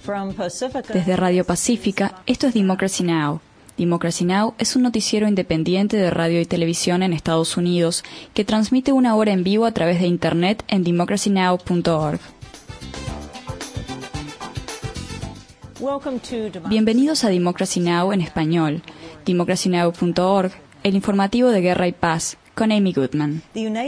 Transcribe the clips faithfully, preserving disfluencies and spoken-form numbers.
Desde Radio Pacífica, esto es Democracy Now! Democracy Now! Es un noticiero independiente de radio y televisión en Estados Unidos que transmite una hora en vivo a través de Internet en democracy now punto org. Bienvenidos a Democracy Now! En español, democracy now punto org, el informativo de Guerra y Paz, con Amy Goodman.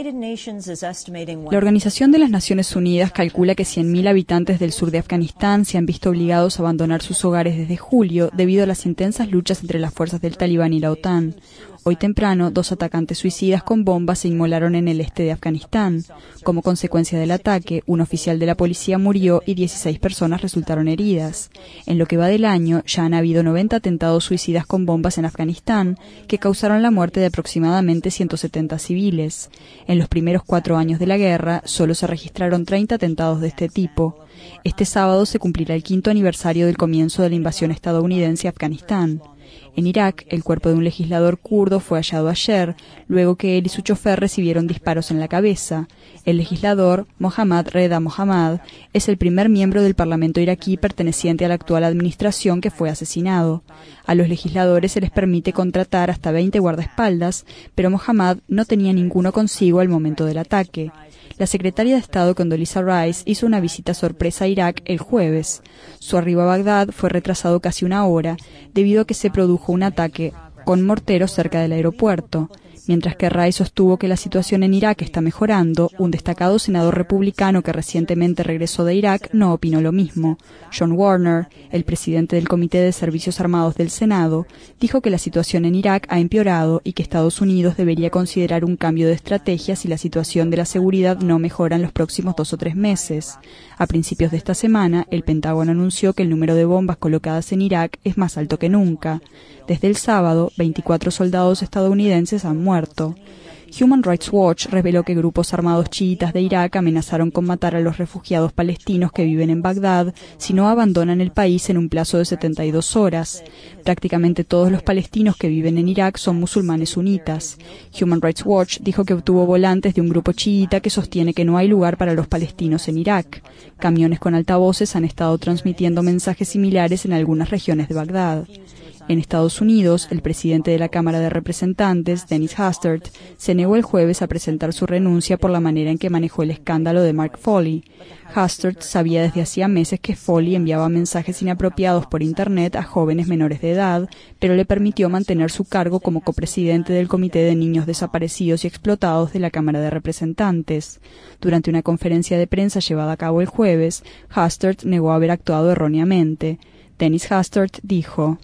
La Organización de las Naciones Unidas calcula que cien mil habitantes del sur de Afganistán se han visto obligados a abandonar sus hogares desde julio debido a las intensas luchas entre las fuerzas del Talibán y la OTAN. Hoy temprano, dos atacantes suicidas con bombas se inmolaron en el este de Afganistán. Como consecuencia del ataque, un oficial de la policía murió y dieciséis personas resultaron heridas. En lo que va del año, ya han habido noventa atentados suicidas con bombas en Afganistán, que causaron la muerte de aproximadamente ciento setenta civiles. En los primeros cuatro años de la guerra, solo se registraron treinta atentados de este tipo. Este sábado se cumplirá el quinto aniversario del comienzo de la invasión estadounidense a Afganistán. En Irak, el cuerpo de un legislador kurdo fue hallado ayer, luego que él y su chofer recibieron disparos en la cabeza. El legislador, Mohammad Reda Mohammad, es el primer miembro del Parlamento iraquí perteneciente a la actual administración que fue asesinado. A los legisladores se les permite contratar hasta veinte guardaespaldas, pero Mohammad no tenía ninguno consigo al momento del ataque. La secretaria de Estado Condoleezza Rice hizo una visita sorpresa a Irak el jueves. Su arribo a Bagdad fue retrasado casi una hora debido a que se produjo un ataque con morteros cerca del aeropuerto. Mientras que Rice sostuvo que la situación en Irak está mejorando, un destacado senador republicano que recientemente regresó de Irak no opinó lo mismo. John Warner, el presidente del Comité de Servicios Armados del Senado, dijo que la situación en Irak ha empeorado y que Estados Unidos debería considerar un cambio de estrategia si la situación de la seguridad no mejora en los próximos dos o tres meses. A principios de esta semana, el Pentágono anunció que el número de bombas colocadas en Irak es más alto que nunca. Desde el sábado, veinticuatro soldados estadounidenses han muerto. Human Rights Watch reveló que grupos armados chiitas de Irak amenazaron con matar a los refugiados palestinos que viven en Bagdad si no abandonan el país en un plazo de setenta y dos horas. Prácticamente todos los palestinos que viven en Irak son musulmanes sunitas. Human Rights Watch dijo que obtuvo volantes de un grupo chiita que sostiene que no hay lugar para los palestinos en Irak. Camiones con altavoces han estado transmitiendo mensajes similares en algunas regiones de Bagdad. En Estados Unidos, el presidente de la Cámara de Representantes, Dennis Hastert, se negó el jueves a presentar su renuncia por la manera en que manejó el escándalo de Mark Foley. Hastert sabía desde hacía meses que Foley enviaba mensajes inapropiados por Internet a jóvenes menores de edad, pero le permitió mantener su cargo como copresidente del Comité de Niños Desaparecidos y Explotados de la Cámara de Representantes. Durante una conferencia de prensa llevada a cabo el jueves, Hastert negó haber actuado erróneamente. Dennis Hastert dijo: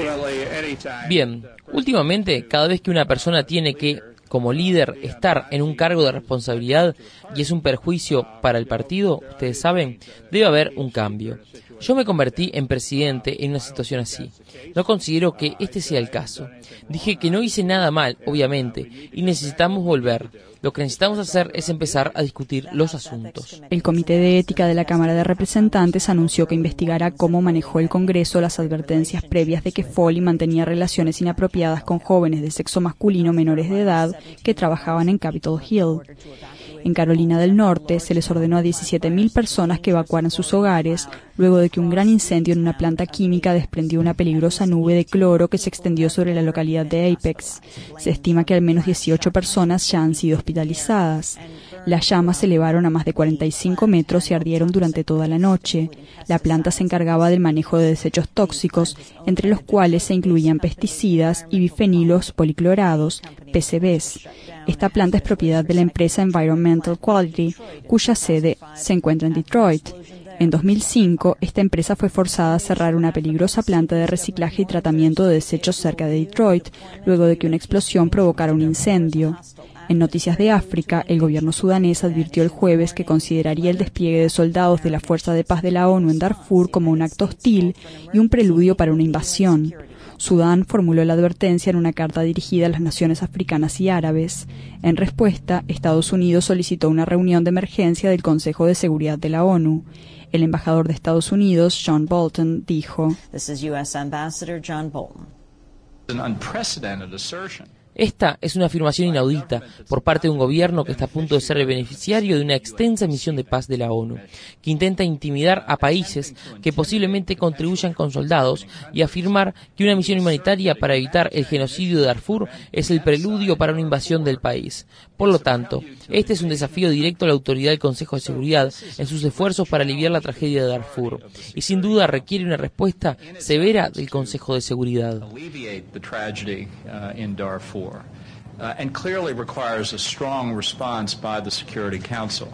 Bien, últimamente, cada vez que una persona tiene que, como líder, estar en un cargo de responsabilidad y es un perjuicio para el partido, ustedes saben, debe haber un cambio. Yo me convertí en presidente en una situación así. No considero que este sea el caso. Dije que no hice nada mal, obviamente, y necesitamos volver. Lo que necesitamos hacer es empezar a discutir los asuntos. El Comité de Ética de la Cámara de Representantes anunció que investigará cómo manejó el Congreso las advertencias previas de que Foley mantenía relaciones inapropiadas con jóvenes de sexo masculino menores de edad que trabajaban en Capitol Hill. En Carolina del Norte, se les ordenó a diecisiete mil personas que evacuaran sus hogares luego de que un gran incendio en una planta química desprendió una peligrosa nube de cloro que se extendió sobre la localidad de Apex. Se estima que al menos dieciocho personas ya han sido hospitalizadas. Las llamas se elevaron a más de cuarenta y cinco metros y ardieron durante toda la noche. La planta se encargaba del manejo de desechos tóxicos, entre los cuales se incluían pesticidas y bifenilos policlorados, P C Bs. Esta planta es propiedad de la empresa Environmental Quality, cuya sede se encuentra en Detroit. En dos mil cinco, esta empresa fue forzada a cerrar una peligrosa planta de reciclaje y tratamiento de desechos cerca de Detroit, luego de que una explosión provocara un incendio. En Noticias de África, el gobierno sudanés advirtió el jueves que consideraría el despliegue de soldados de la Fuerza de Paz de la ONU en Darfur como un acto hostil y un preludio para una invasión. Sudán formuló la advertencia en una carta dirigida a las naciones africanas y árabes. En respuesta, Estados Unidos solicitó una reunión de emergencia del Consejo de Seguridad de la ONU. El embajador de Estados Unidos, John Bolton, dijo: This is U S Ambassador John Bolton. An unprecedented assertion. Esta es una afirmación inaudita por parte de un gobierno que está a punto de ser el beneficiario de una extensa misión de paz de la ONU, que intenta intimidar a países que posiblemente contribuyan con soldados y afirmar que una misión humanitaria para evitar el genocidio de Darfur es el preludio para una invasión del país. Por lo tanto, este es un desafío directo a la autoridad del Consejo de Seguridad en sus esfuerzos para aliviar la tragedia de Darfur, y sin duda requiere una respuesta severa del Consejo de Seguridad. Uh, and clearly requires a strong response by the Security Council.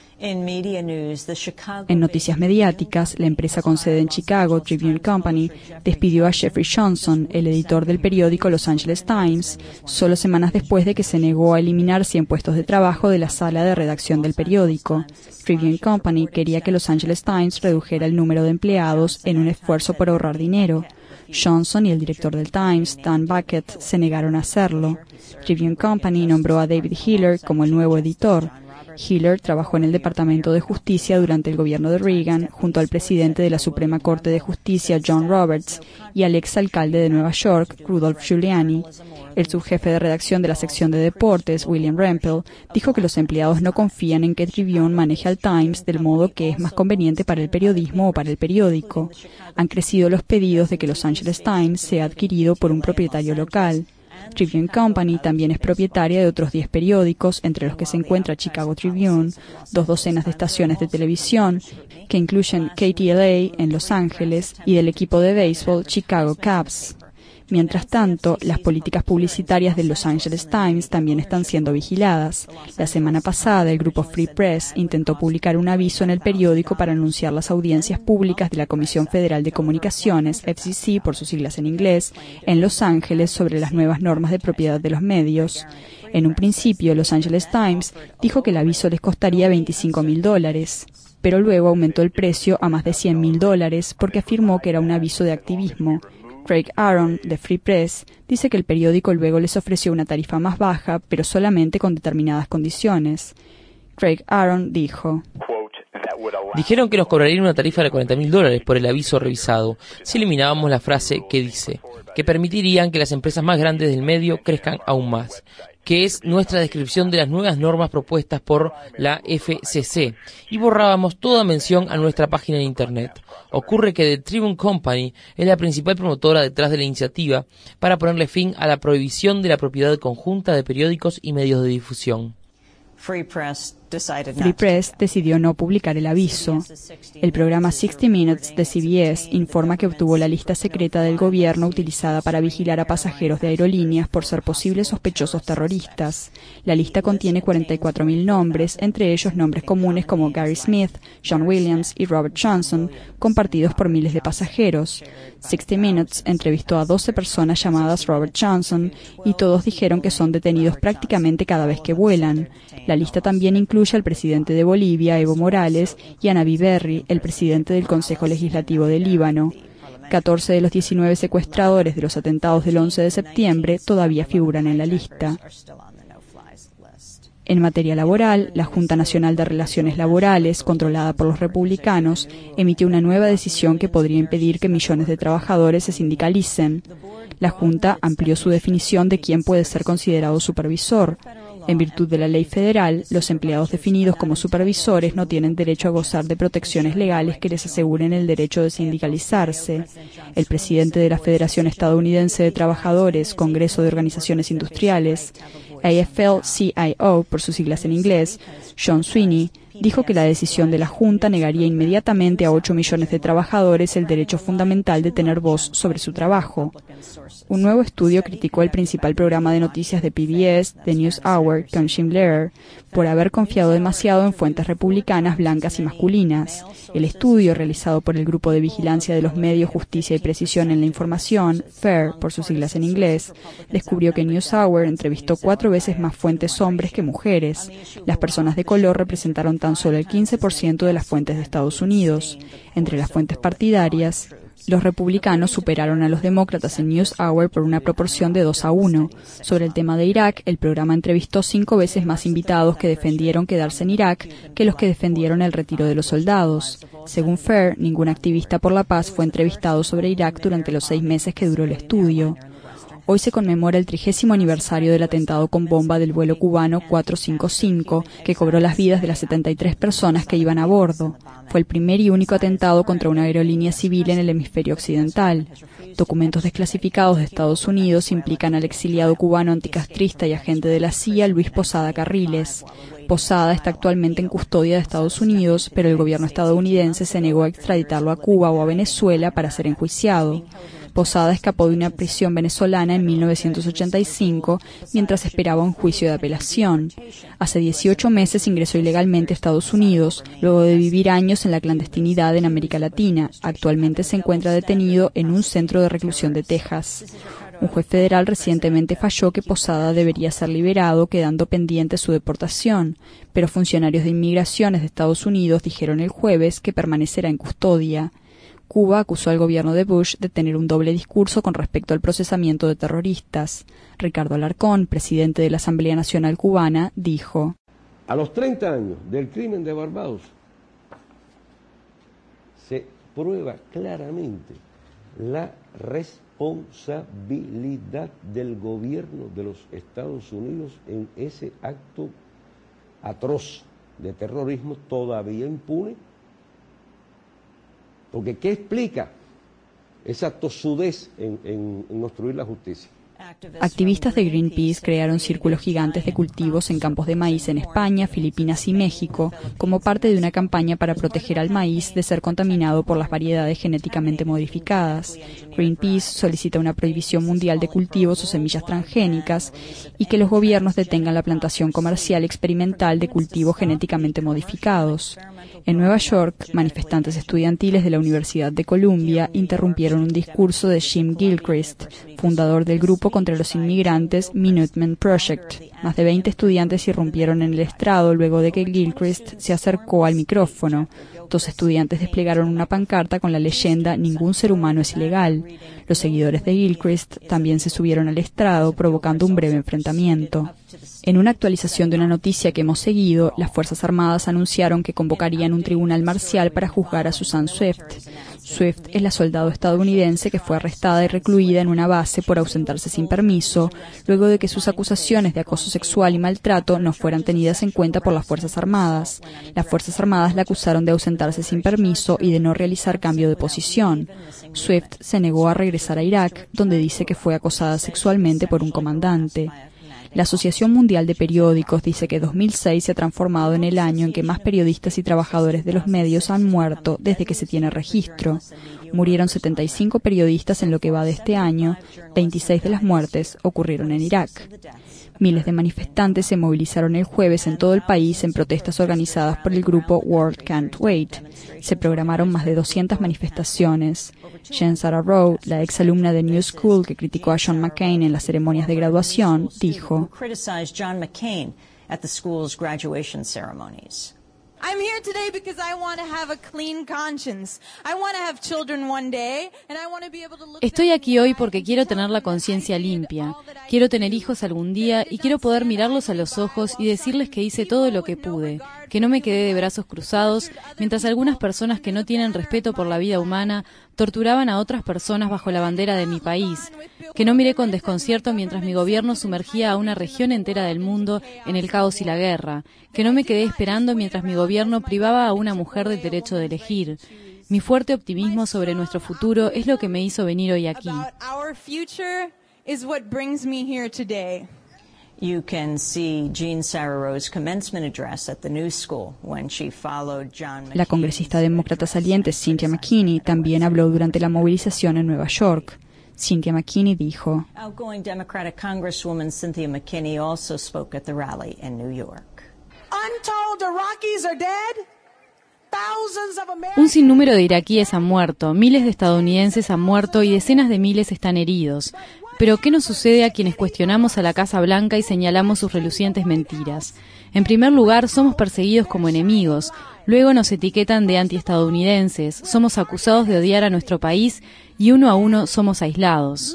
En noticias mediáticas, la empresa con sede en Chicago, Tribune Company, despidió a Jeffrey Johnson, el editor del periódico Los Angeles Times, solo semanas después de que se negó a eliminar cien puestos de trabajo de la sala de redacción del periódico. Tribune Company quería que Los Angeles Times redujera el número de empleados en un esfuerzo por ahorrar dinero. Johnson y el director del Times, Dan Bucket, se negaron a hacerlo. Tribune Company nombró a David Hiller como el nuevo editor. Hiller trabajó en el Departamento de Justicia durante el gobierno de Reagan, junto al presidente de la Suprema Corte de Justicia, John Roberts, y al exalcalde de Nueva York, Rudolph Giuliani. El subjefe de redacción de la sección de deportes, William Rempel, dijo que los empleados no confían en que Tribune maneje al Times del modo que es más conveniente para el periodismo o para el periódico. Han crecido los pedidos de que Los Angeles Times sea adquirido por un propietario local. Tribune Company también es propietaria de otros diez periódicos, entre los que se encuentra Chicago Tribune, dos docenas de estaciones de televisión, que incluyen K T L A en Los Ángeles, y del equipo de béisbol Chicago Cubs. Mientras tanto, las políticas publicitarias de Los Angeles Times también están siendo vigiladas. La semana pasada, el grupo Free Press intentó publicar un aviso en el periódico para anunciar las audiencias públicas de la Comisión Federal de Comunicaciones, F C C por sus siglas en inglés, en Los Ángeles sobre las nuevas normas de propiedad de los medios. En un principio, Los Angeles Times dijo que el aviso les costaría veinticinco mil dólares, pero luego aumentó el precio a más de cien mil dólares porque afirmó que era un aviso de activismo. Craig Aaron, de Free Press, dice que el periódico luego les ofreció una tarifa más baja, pero solamente con determinadas condiciones. Craig Aaron dijo: Dijeron que nos cobrarían una tarifa de cuarenta mil dólares por el aviso revisado si eliminábamos la frase que dice que permitirían que las empresas más grandes del medio crezcan aún más, que es nuestra descripción de las nuevas normas propuestas por la F C C, y borrábamos toda mención a nuestra página de Internet. Ocurre que The Tribune Company es la principal promotora detrás de la iniciativa para ponerle fin a la prohibición de la propiedad conjunta de periódicos y medios de difusión. Free Press decidió no publicar el aviso. El programa sixty minutes de C B S informa que obtuvo la lista secreta del gobierno utilizada para vigilar a pasajeros de aerolíneas por ser posibles sospechosos terroristas. La lista contiene cuarenta y cuatro mil nombres, entre ellos nombres comunes como Gary Smith, John Williams y Robert Johnson, compartidos por miles de pasajeros. sixty minutes entrevistó a doce personas llamadas Robert Johnson y todos dijeron que son detenidos prácticamente cada vez que vuelan. La lista también incluye al presidente de Bolivia, Evo Morales, y a Navi Berri, el presidente del Consejo Legislativo de Líbano. catorce de los diecinueve secuestradores de los atentados del once de septiembre todavía figuran en la lista. En materia laboral, la Junta Nacional de Relaciones Laborales, controlada por los republicanos, emitió una nueva decisión que podría impedir que millones de trabajadores se sindicalicen. La Junta amplió su definición de quién puede ser considerado supervisor. En virtud de la ley federal, los empleados definidos como supervisores no tienen derecho a gozar de protecciones legales que les aseguren el derecho de sindicalizarse. El presidente de la Federación Estadounidense de Trabajadores, Congreso de Organizaciones Industriales, A F L C I O por sus siglas en inglés, John Sweeney, dijo que la decisión de la Junta negaría inmediatamente a ocho millones de trabajadores el derecho fundamental de tener voz sobre su trabajo. Un nuevo estudio criticó el principal programa de noticias de P B S, The News Hour, con Jim Lehrer, por haber confiado demasiado en fuentes republicanas blancas y masculinas. El estudio, realizado por el Grupo de Vigilancia de los Medios, Justicia y Precisión en la Información, FAIR, por sus siglas en inglés, descubrió que News Hour entrevistó cuatro veces más fuentes hombres que mujeres. Las personas de color representaron tan solo el quince por ciento de las fuentes de Estados Unidos. Entre las fuentes partidarias, los republicanos superaron a los demócratas en News Hour por una proporción de dos a uno. Sobre el tema de Irak, el programa entrevistó cinco veces más invitados que defendieron quedarse en Irak que los que defendieron el retiro de los soldados. Según FAIR, ningún activista por la paz fue entrevistado sobre Irak durante los seis meses que duró el estudio. Hoy se conmemora el trigésimo aniversario del atentado con bomba del vuelo cubano cuatrocientos cincuenta y cinco, que cobró las vidas de las setenta y tres personas que iban a bordo. Fue el primer y único atentado contra una aerolínea civil en el hemisferio occidental. Documentos desclasificados de Estados Unidos implican al exiliado cubano anticastrista y agente de la C I A, Luis Posada Carriles. Posada está actualmente en custodia de Estados Unidos, pero el gobierno estadounidense se negó a extraditarlo a Cuba o a Venezuela para ser enjuiciado. Posada escapó de una prisión venezolana en mil novecientos ochenta y cinco mientras esperaba un juicio de apelación. Hace dieciocho meses ingresó ilegalmente a Estados Unidos, luego de vivir años en la clandestinidad en América Latina. Actualmente se encuentra detenido en un centro de reclusión de Texas. Un juez federal recientemente falló que Posada debería ser liberado, quedando pendiente su deportación, pero funcionarios de inmigraciones de Estados Unidos dijeron el jueves que permanecerá en custodia. Cuba acusó al gobierno de Bush de tener un doble discurso con respecto al procesamiento de terroristas. Ricardo Alarcón, presidente de la Asamblea Nacional Cubana, dijo: a los treinta años del crimen de Barbados se prueba claramente la responsabilidad del gobierno de los Estados Unidos en ese acto atroz de terrorismo todavía impune. Porque ¿qué explica esa tosudez en, en, en obstruir la justicia? Activistas de Greenpeace crearon círculos gigantes de cultivos en campos de maíz en España, Filipinas y México, como parte de una campaña para proteger al maíz de ser contaminado por las variedades genéticamente modificadas. Greenpeace solicita una prohibición mundial de cultivos o semillas transgénicas y que los gobiernos detengan la plantación comercial experimental de cultivos genéticamente modificados. En Nueva York, manifestantes estudiantiles de la Universidad de Columbia interrumpieron un discurso de Jim Gilchrist, fundador del grupo contra los inmigrantes Minuteman Project. Más de veinte estudiantes irrumpieron en el estrado luego de que Gilchrist se acercó al micrófono. Dos estudiantes desplegaron una pancarta con la leyenda «Ningún ser humano es ilegal». Los seguidores de Gilchrist también se subieron al estrado, provocando un breve enfrentamiento. En una actualización de una noticia que hemos seguido, las Fuerzas Armadas anunciaron que convocarían un tribunal marcial para juzgar a Susan Swift. Swift es la soldado estadounidense que fue arrestada y recluida en una base por ausentarse sin permiso, luego de que sus acusaciones de acoso sexual y maltrato no fueran tenidas en cuenta por las Fuerzas Armadas. Las Fuerzas Armadas la acusaron de ausentarse sin permiso y de no realizar cambio de posición. Swift se negó a regresar a Irak, donde dice que fue acosada sexualmente por un comandante. La Asociación Mundial de Periódicos dice que dos mil seis se ha transformado en el año en que más periodistas y trabajadores de los medios han muerto desde que se tiene registro. Murieron setenta y cinco periodistas en lo que va de este año, veintiséis de las muertes ocurrieron en Irak. Miles de manifestantes se movilizaron el jueves en todo el país en protestas organizadas por el grupo World Can't Wait. Se programaron más de doscientas manifestaciones. Jen Sarah Rowe, la exalumna de New School que criticó a John McCain en las ceremonias de graduación, dijo: I'm here today because I want to have a clean conscience. I want to have children one day and I want to be able to look. Estoy aquí hoy porque quiero tener la conciencia limpia. Quiero tener hijos algún día y quiero poder mirarlos a los ojos y decirles que hice todo lo que pude, que no me quedé de brazos cruzados mientras algunas personas que no tienen respeto por la vida humana torturaban a otras personas bajo la bandera de mi país, que no miré con desconcierto mientras mi gobierno sumergía a una región entera del mundo en el caos y la guerra, que no me quedé esperando mientras mi gobierno privaba a una mujer del derecho de elegir. Mi fuerte optimismo sobre nuestro futuro es lo que me hizo venir hoy aquí. You can see Jean Sarah Rowe's commencement address at the New School when she followed John McCain. La congresista demócrata saliente Cynthia McKinney también habló durante la movilización en Nueva York. Cynthia McKinney dijo: Outgoing Democratic Congresswoman Cynthia McKinney also spoke at the rally in New York. Untold Iraqis are dead. Un sinnúmero de iraquíes han muerto, miles de estadounidenses han muerto y decenas de miles están heridos. Pero ¿qué nos sucede a quienes cuestionamos a la Casa Blanca y señalamos sus relucientes mentiras? En primer lugar, somos perseguidos como enemigos. Luego nos etiquetan de antiestadounidenses. Somos acusados de odiar a nuestro país y uno a uno somos aislados.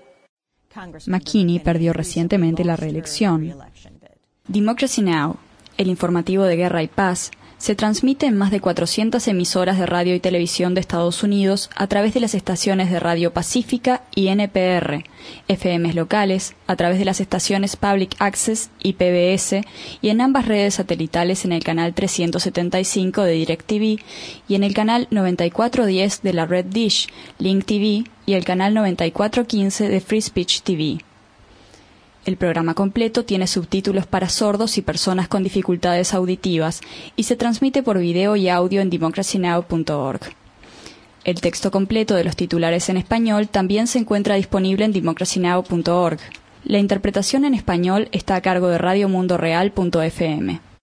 McKinney perdió recientemente la reelección. Democracy Now! el informativo de Guerra y Paz, se transmite en más de cuatrocientas emisoras de radio y televisión de Estados Unidos a través de las estaciones de Radio Pacífica y N P R, F Ms locales, a través de las estaciones Public Access y P B S, y en ambas redes satelitales en el canal trescientos setenta y cinco de DirecTV y en el canal noventa y cuatro diez de la red Dish, Link T V, y el canal noventa y cuatro quince de Free Speech T V. El programa completo tiene subtítulos para sordos y personas con dificultades auditivas y se transmite por video y audio en democracy now punto org. El texto completo de los titulares en español también se encuentra disponible en democracy now punto org. La interpretación en español está a cargo de radio mundo real punto f m.